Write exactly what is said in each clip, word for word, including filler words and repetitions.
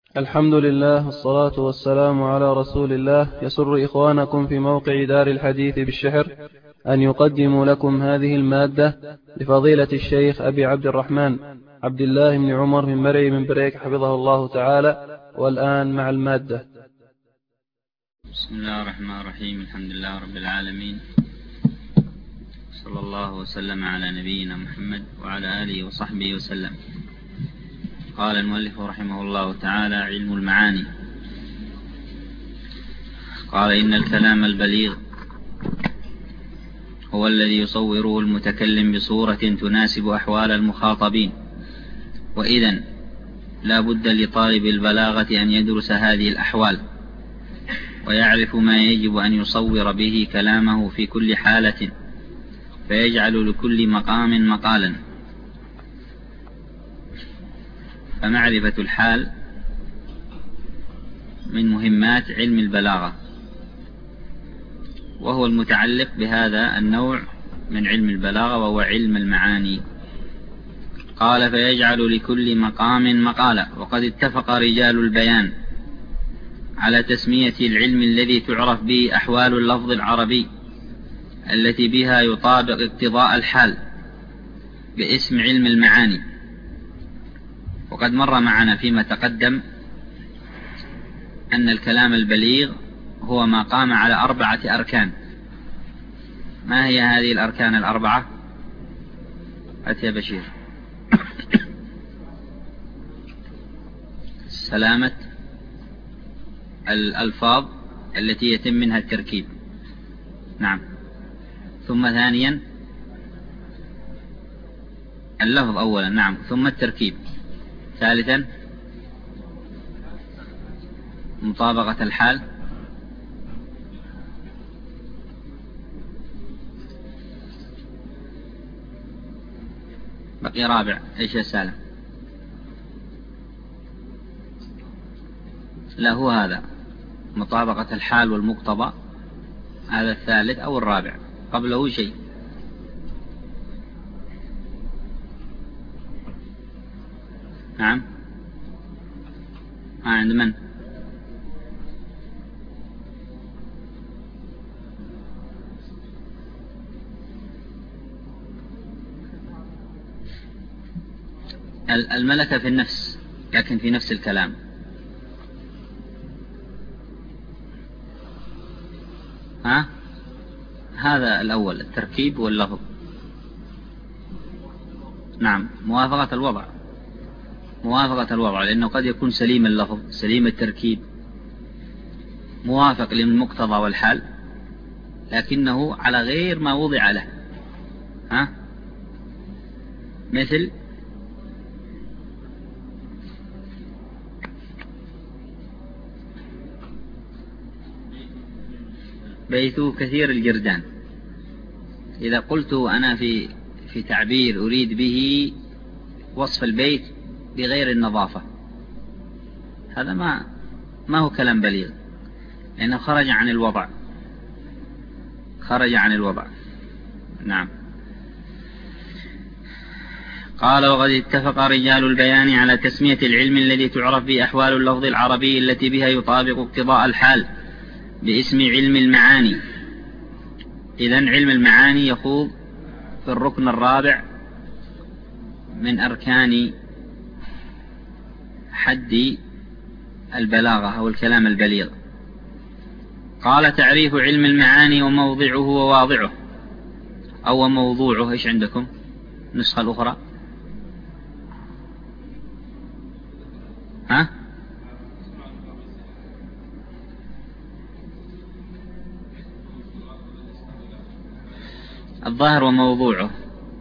الحمد لله والصلاة والسلام على رسول الله. يسر إخوانكم في موقع دار الحديث بالشحر أن يقدموا لكم هذه المادة لفضيلة الشيخ أبي عبد الرحمن عبد الله بن عمر من مرعي من بريك حفظه الله تعالى. والآن مع المادة. بسم الله الرحمن الرحيم. الحمد لله رب العالمين، صلى الله وسلم على نبينا محمد وعلى آله وصحبه وسلم. قال المؤلف رحمه الله تعالى: علم المعاني. قال: إن الكلام البليغ هو الذي يصوره المتكلم بصورة تناسب أحوال المخاطبين، وإذن لا بد لطالب البلاغة أن يدرس هذه الأحوال ويعرف ما يجب أن يصور به كلامه في كل حالة، فيجعل لكل مقام مقالا. فمعرفة الحال من مهمات علم البلاغة، وهو المتعلق بهذا النوع من علم البلاغة، وهو علم المعاني. قال: فيجعل لكل مقام مقالا. وقد اتفق رجال البيان على تسمية العلم الذي تعرف به أحوال اللفظ العربي التي بها يطابق اقتضاء الحال باسم علم المعاني. وقد مر معنا فيما تقدم أن الكلام البليغ هو ما قام على أربعة أركان. ما هي هذه الأركان الأربعة؟ أتي بشير. سلامة الألفاظ التي يتم منها التركيب، نعم. ثم ثانيا اللفظ أولا، نعم، ثم التركيب. ثالثا مطابقة الحال. بقي رابع، ايش يا سالم؟ لا، هو هذا مطابقة الحال والمقتضى، هذا الثالث أو الرابع، قبله شيء. نعم، ما عند من؟ الملكة في النفس، لكن في نفس الكلام. ها؟ هذا الأول، التركيب واللفظ. نعم، موافقة الوضع، موافقة الوضع، لأنه قد يكون سليم اللفظ سليم التركيب موافق للمقتضى والحال، لكنه على غير ما وضع له. ها؟ مثل بيته كثير الجردان. إذا قلت أنا في في تعبير أريد به وصف البيت بغير النظافة، هذا ما ما هو كلام بليغ، لأنه خرج عن الوضع، خرج عن الوضع. نعم. قال: وقد اتفق رجال البيان على تسمية العلم الذي تعرف به أحوال اللفظ العربي التي بها يطابق اقتضاء الحال باسم علم المعاني. إذن علم المعاني يخوض في الركن الرابع من أركان حد البلاغة أو الكلام البليغ. قال: تعريف علم المعاني وموضعه وواضعه، أو موضوعه. إيش عندكم النسخة الأخرى؟ ها؟ الظاهر وموضوعه،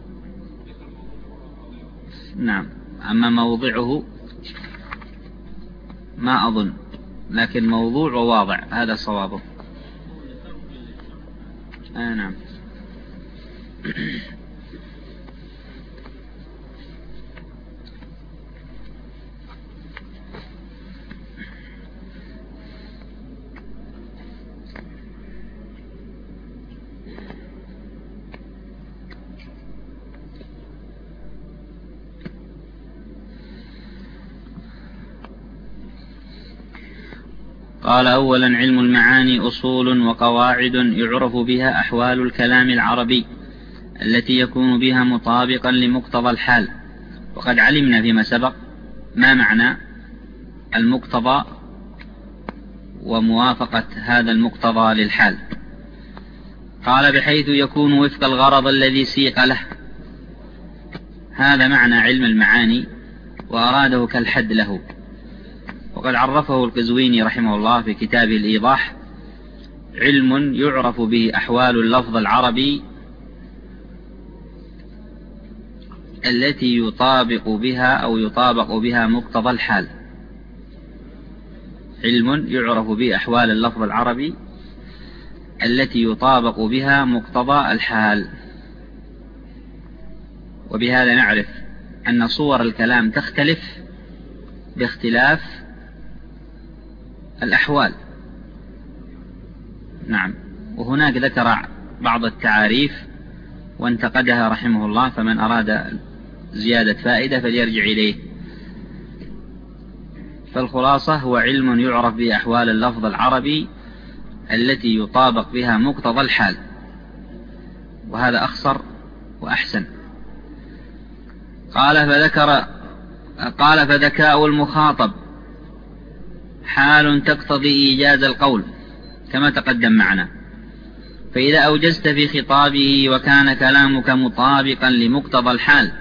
نعم. أما موضعه ما أظن، لكن موضوع وواضع هذا صوابه. آه نعم. قال: أولا علم المعاني أصول وقواعد يعرف بها أحوال الكلام العربي التي يكون بها مطابقا لمقتضى الحال. وقد علمنا فيما سبق ما معنى المقتضى وموافقة هذا المقتضى للحال. قال: بحيث يكون وفق الغرض الذي سيق له. هذا معنى علم المعاني، وأراده كالحد له. وقد عرفه القزويني رحمه الله في كتابه الإيضاح: علم يعرف به أحوال اللفظ العربي التي يطابق بها أو يطابق بها مقتضى الحال. علم يعرف به أحوال اللفظ العربي التي يطابق بها مقتضى الحال. وبهذا نعرف أن صور الكلام تختلف باختلاف الأحوال. نعم. وهناك ذكر بعض التعاريف وانتقدها رحمه الله، فمن أراد زيادة فائدة فليرجع إليه. فالخلاصة هو علم يعرف بأحوال اللفظ العربي التي يطابق بها مقتضى الحال، وهذا أخصر وأحسن. قال فذكر قال فذكاء المخاطب حال تقتضي إيجاز القول كما تقدم معنا. فإذا أوجزت في خطابه وكان كلامك مطابقا لمقتضى الحال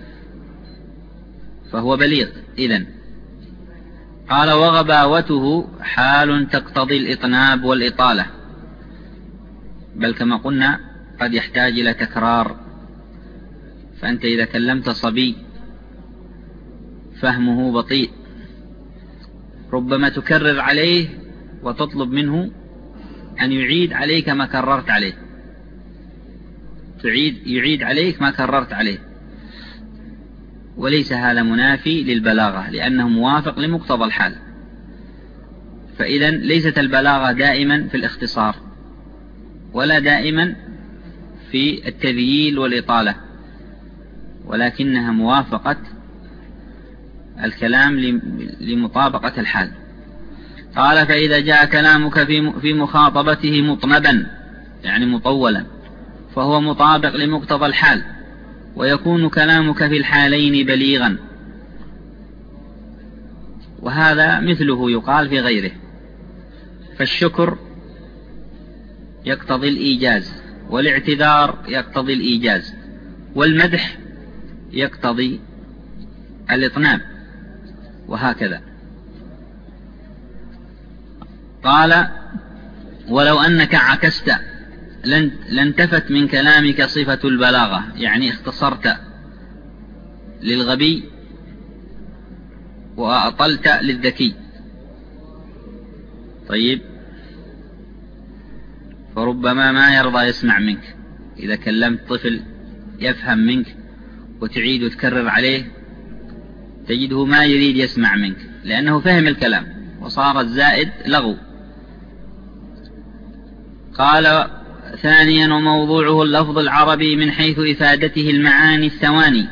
فهو بليغ إذن. قال: وغباوته حال تقتضي الإطناب والإطالة، بل كما قلنا قد يحتاج إلى تكرار. فأنت إذا كلمت صبي فهمه بطيء ربما تكرر عليه وتطلب منه أن يعيد عليك ما كررت عليه، تعيد يعيد عليك ما كررت عليه، وليس هذا منافي للبلاغة لأنه موافق لمقتضى الحال. فإذا ليست البلاغة دائما في الاختصار ولا دائما في التذييل والإطالة، ولكنها موافقة الكلام لمطابقة الحال. قال: فإذا جاء كلامك في مخاطبته مطنبا يعني مطولا فهو مطابق لمقتضى الحال، ويكون كلامك في الحالين بليغا. وهذا مثله يقال في غيره. فالشكر يقتضي الإيجاز، والاعتذار يقتضي الإيجاز، والمدح يقتضي الإطناب، وهكذا. قال: ولو أنك عكست لانتفت من كلامك صفة البلاغة، يعني اختصرت للغبي وأطلت للذكي. طيب، فربما ما يرضى يسمع منك إذا كلمت طفل يفهم منك وتعيد وتكرر عليه تجده ما يريد يسمع منك لأنه فهم الكلام وصار الزائد لغو. قال: ثانيا: وموضوعه اللفظ العربي من حيث إفادته المعاني الثواني.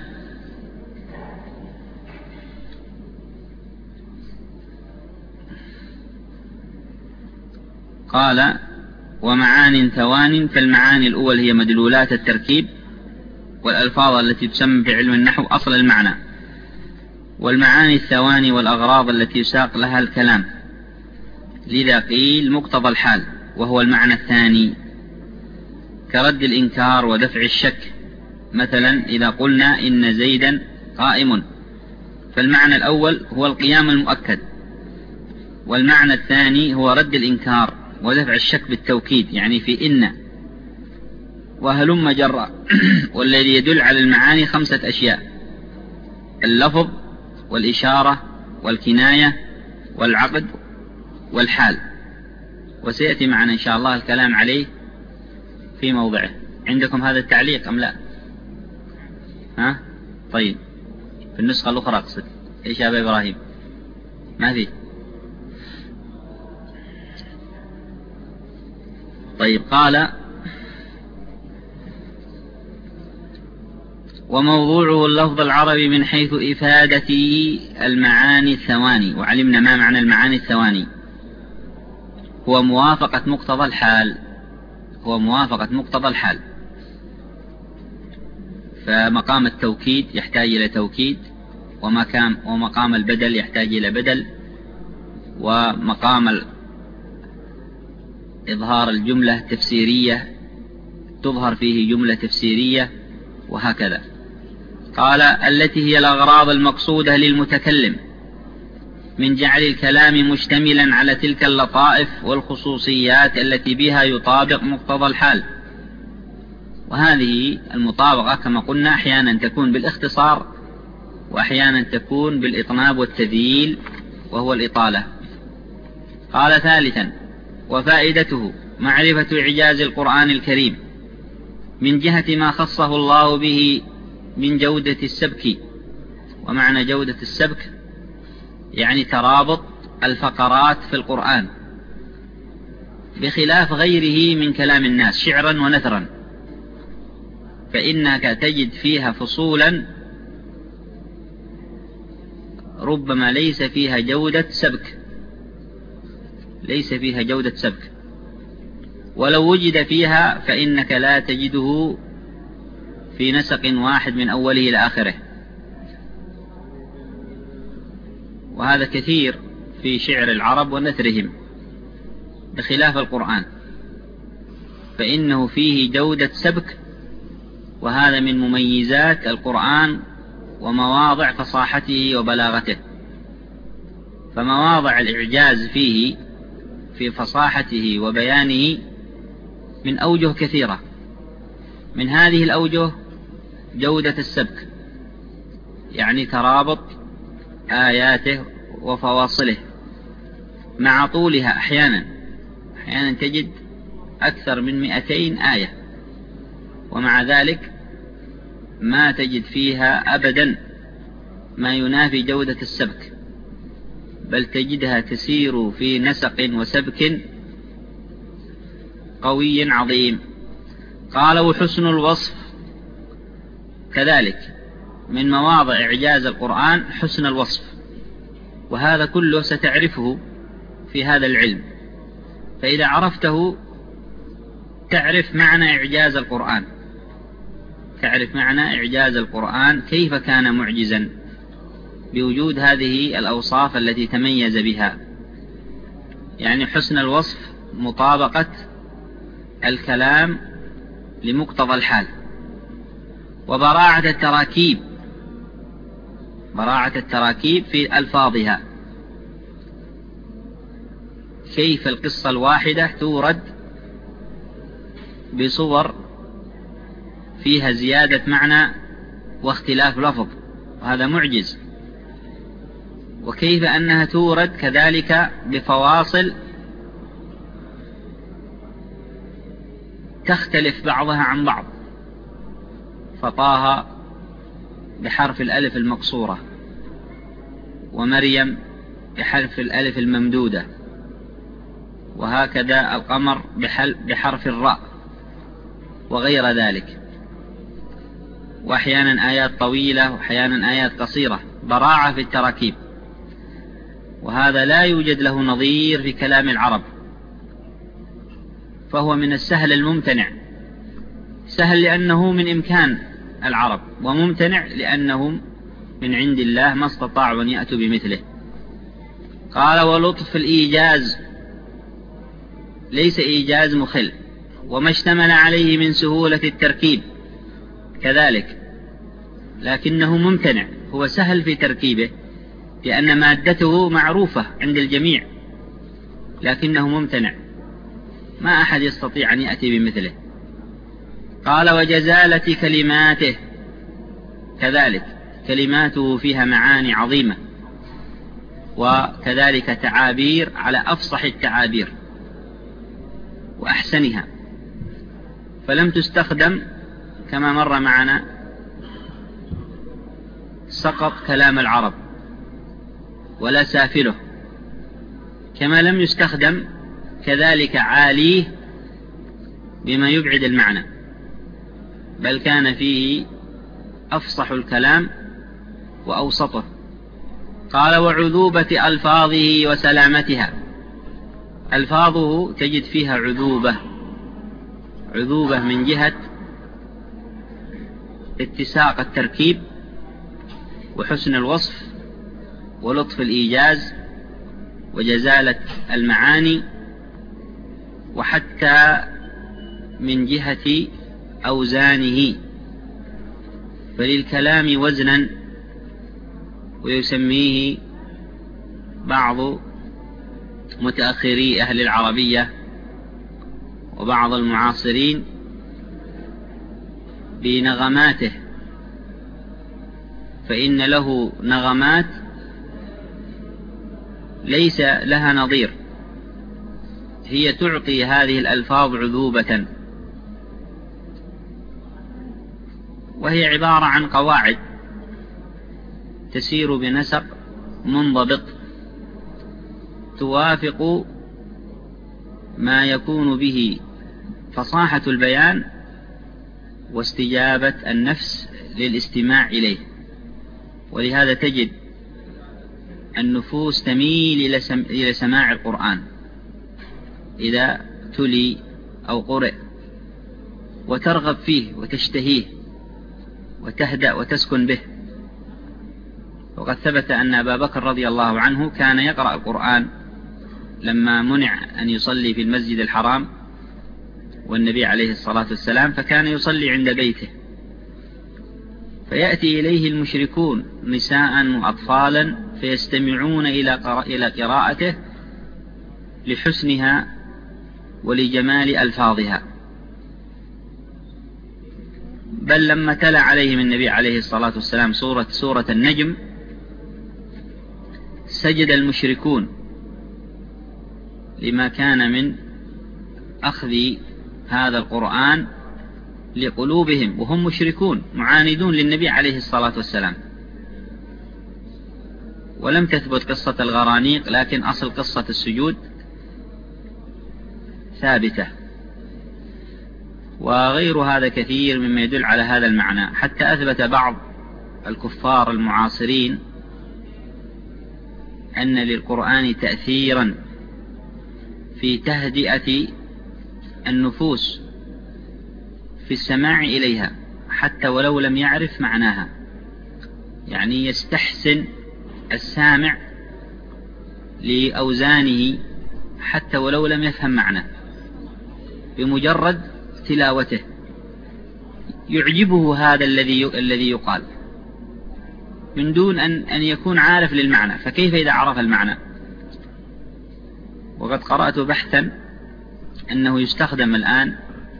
قال: ومعان ثوان، فالمعاني الأول هي مدلولات التركيب والألفاظ التي تسمى في علم النحو أصل المعنى، والمعاني الثواني والأغراض التي يساق لها الكلام. لذا قيل مقتضى الحال، وهو المعنى الثاني، كرد الإنكار ودفع الشك. مثلا إذا قلنا إن زيدا قائم، فالمعنى الأول هو القيام المؤكد، والمعنى الثاني هو رد الإنكار ودفع الشك بالتوكيد، يعني في إن وهلم جرى. والذي يدل على المعاني خمسة أشياء: اللفظ والإشارة والكناية والعقد والحال. وسيأتي معنا إن شاء الله الكلام عليه في موضعه. عندكم هذا التعليق أم لا؟ ها؟ طيب، في النسخة الأخرى أقصد. إيش يا أبا إبراهيم؟ ما في. طيب. قال: وموضوعه اللفظ العربي من حيث إفادة المعاني الثواني. وعلمنا ما معنى المعاني الثواني. هو موافقة مقتضى الحال هو موافقة مقتضى الحال فمقام التوكيد يحتاج إلى توكيد، ومقام, ومقام البدل يحتاج إلى بدل، ومقام إظهار الجملة تفسيرية تظهر فيه جملة تفسيرية، وهكذا. قال: التي هي الأغراض المقصودة للمتكلم من جعل الكلام مشتملا على تلك اللطائف والخصوصيات التي بها يطابق مقتضى الحال. وهذه المطابقة كما قلنا أحيانا تكون بالاختصار، وأحيانا تكون بالإطناب والتذييل وهو الإطالة. قال: ثالثا: وفائدته معرفة إعجاز القرآن الكريم من جهة ما خصه الله به من جودة السبك. ومعنى جودة السبك يعني ترابط الفقرات في القرآن، بخلاف غيره من كلام الناس شعرا ونثرا، فإنك تجد فيها فصولا ربما ليس فيها جودة سبك ليس فيها جودة سبك ولو وجد فيها فإنك لا تجده في نسق واحد من أوله إلى آخره. وهذا كثير في شعر العرب ونثرهم، بخلاف القرآن فإنه فيه جودة سبك، وهذا من مميزات القرآن ومواضع فصاحته وبلاغته. فمواضع الإعجاز فيه في فصاحته وبيانه من أوجه كثيرة، من هذه الأوجه جودة السبك، يعني ترابط آياته وفواصله مع طولها. أحيانا أحيانا تجد أكثر من مئتين آية، ومع ذلك ما تجد فيها أبدا ما ينافي جودة السبك، بل تجدها تسير في نسق وسبك قوي عظيم. قال: وحسن الوصف كذلك من مواضع إعجاز القرآن حسن الوصف، وهذا كله ستعرفه في هذا العلم، فإذا عرفته تعرف معنى إعجاز القرآن تعرف معنى إعجاز القرآن كيف كان معجزا بوجود هذه الأوصاف التي تميز بها. يعني حسن الوصف مطابقة الكلام لمقتضى الحال، وبراعة التراكيب براعة التراكيب في ألفاظها، كيف القصة الواحدة تورد بصور فيها زيادة معنى واختلاف لفظ، وهذا معجز. وكيف أنها تورد كذلك بفواصل تختلف بعضها عن بعض، فطه بحرف الألف المقصورة، ومريم بحرف الألف الممدودة، وهكذا القمر بحرف الراء، وغير ذلك. وأحيانا آيات طويلة وأحيانا آيات قصيرة، براعة في التراكيب، وهذا لا يوجد له نظير في كلام العرب، فهو من السهل الممتنع. سهل لأنه من إمكان العرب، وممتنع لأنهم من عند الله ما استطاعوا أن يأتوا بمثله. قال: ولطف الإيجاز ليس إيجاز مخل، وما اشتمل عليه من سهولة التركيب كذلك، لكنه ممتنع، هو سهل في تركيبه لأن مادته معروفة عند الجميع، لكنه ممتنع، ما أحد يستطيع أن يأتي بمثله. قال: وجزالة كلماته كذلك، كلماته فيها معاني عظيمة، وكذلك تعابير على أفصح التعابير وأحسنها، فلم تستخدم كما مر معنا سقط كلام العرب ولا سافله، كما لم يستخدم كذلك عاليه بما يبعد المعنى، بل كان فيه أفصح الكلام وأوسطه. قال: وعذوبة ألفاظه وسلامتها. ألفاظه تجد فيها عذوبة، عذوبة من جهة اتساق التركيب وحسن الوصف ولطف الإيجاز وجزالة المعاني، وحتى من جهة أوزانه، فللكلام وزنا، ويسميه بعض متأخري أهل العربية وبعض المعاصرين بنغماته، فإن له نغمات ليس لها نظير، هي تعطي هذه الألفاظ عذوبة، وهي عبارة عن قواعد تسير بنسق منضبط توافق ما يكون به فصاحة البيان واستجابة النفس للاستماع إليه. ولهذا تجد النفوس تميل إلى سماع القرآن إذا تلي أو قرئ، وترغب فيه وتشتهيه وتهدأ وتسكن به. وقد ثبت أن أبا بكر رضي الله عنه كان يقرأ القرآن لما منع أن يصلي في المسجد الحرام والنبي عليه الصلاة والسلام، فكان يصلي عند بيته، فيأتي إليه المشركون نساء وأطفالا فيستمعون إلى قراءته لحسنها ولجمال ألفاظها. بل لما تلا عليهم النبي عليه الصلاة والسلام سورة, سورة النجم سجد المشركون لما كان من أخذ هذا القرآن لقلوبهم، وهم مشركون معاندون للنبي عليه الصلاة والسلام. ولم تثبت قصة الغرانيق، لكن أصل قصة السجود ثابتة، وغير هذا كثير مما يدل على هذا المعنى. حتى أثبت بعض الكفار المعاصرين أن للقرآن تأثيرا في تهدئة النفوس في السماع إليها حتى ولو لم يعرف معناها، يعني يستحسن السامع لأوزانه حتى ولو لم يفهم معناه، بمجرد تلاوته يعجبه هذا الذي الذي يقال من دون أن أن يكون عارف للمعنى، فكيف إذا عرف المعنى؟ وقد قرأت بحثا أنه يستخدم الآن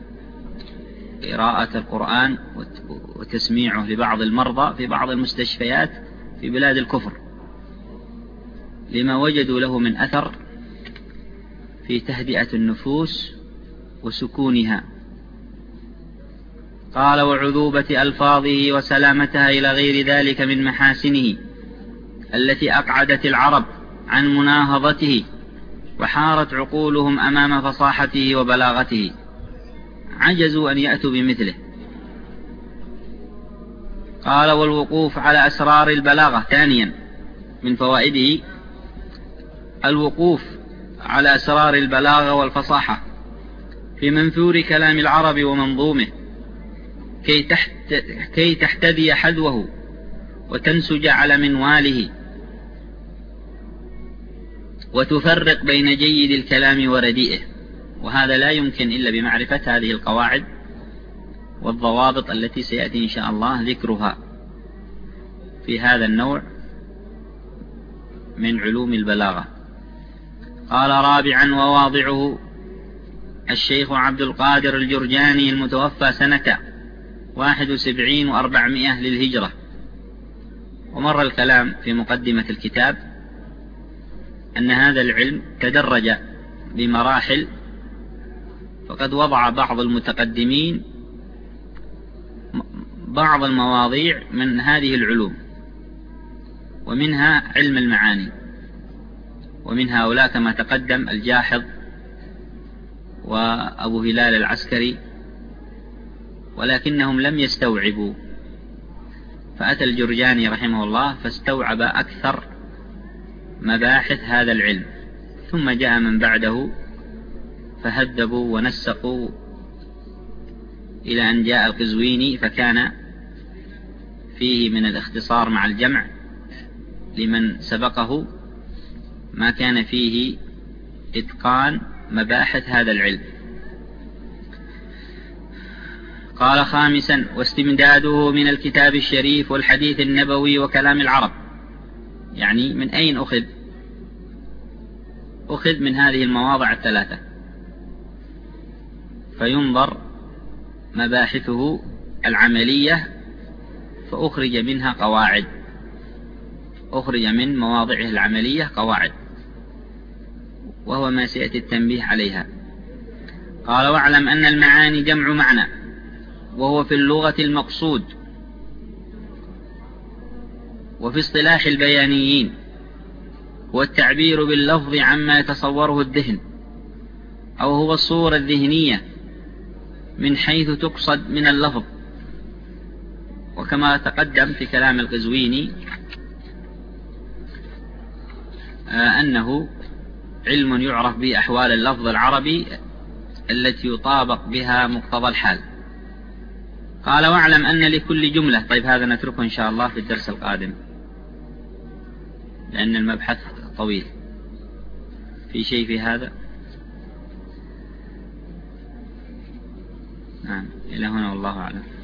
قراءة القرآن وتسميعه لبعض المرضى في بعض المستشفيات في بلاد الكفر، لما وجدوا له من أثر في تهدئة النفوس وسكونها. قال: وعذوبة ألفاظه وسلامتها إلى غير ذلك من محاسنه التي أقعدت العرب عن مناهضته وحارت عقولهم أمام فصاحته وبلاغته، عجزوا أن يأتوا بمثله. قال: والوقوف على أسرار البلاغة. ثانيا من فوائده الوقوف على أسرار البلاغة والفصاحة في منثور كلام العرب ومنظومه، كي, تحت كي تحتذي حذوه وتنسج على منواله، وتفرق بين جيد الكلام ورديئه. وهذا لا يمكن إلا بمعرفة هذه القواعد والضوابط التي سيأتي إن شاء الله ذكرها في هذا النوع من علوم البلاغة. قال: رابعا وواضعه الشيخ عبد القادر الجرجاني المتوفى سنة واحد وسبعين وأربعمائة للهجرة. ومر الكلام في مقدمة الكتاب أن هذا العلم تدرج بمراحل، فقد وضع بعض المتقدمين بعض المواضيع من هذه العلوم، ومنها علم المعاني، ومن هؤلاء كما تقدم الجاحظ وأبو هلال العسكري، ولكنهم لم يستوعبوا، فأتى الجرجاني رحمه الله فاستوعب أكثر مباحث هذا العلم، ثم جاء من بعده فهذبوا ونسقوا إلى أن جاء القزويني فكان فيه من الاختصار مع الجمع لمن سبقه ما كان فيه إتقان مباحث هذا العلم. قال خامسا: واستمداده من الكتاب الشريف والحديث النبوي وكلام العرب. يعني من أين أخذ؟ أخذ من هذه المواضع الثلاثة، فينظر مباحثه العملية فأخرج منها قواعد، أخرج من مواضعه العملية قواعد، وهو ما سيأتي التنبيه عليها. قال: واعلم أن المعاني جمع معنى، وهو في اللغة المقصود، وفي اصطلاح البيانيين هو التعبير باللفظ عما يتصوره الذهن، أو هو الصورة الذهنية من حيث تقصد من اللفظ. وكما تقدم في كلام القزويني أنه علم يعرف به أحوال اللفظ العربي التي يطابق بها مقتضى الحال. قال: واعلم أن لكل جملة. طيب هذا نتركه إن شاء الله في الدرس القادم لأن المبحث طويل. في شيء في هذا؟ نعم، إلى هنا والله أعلم.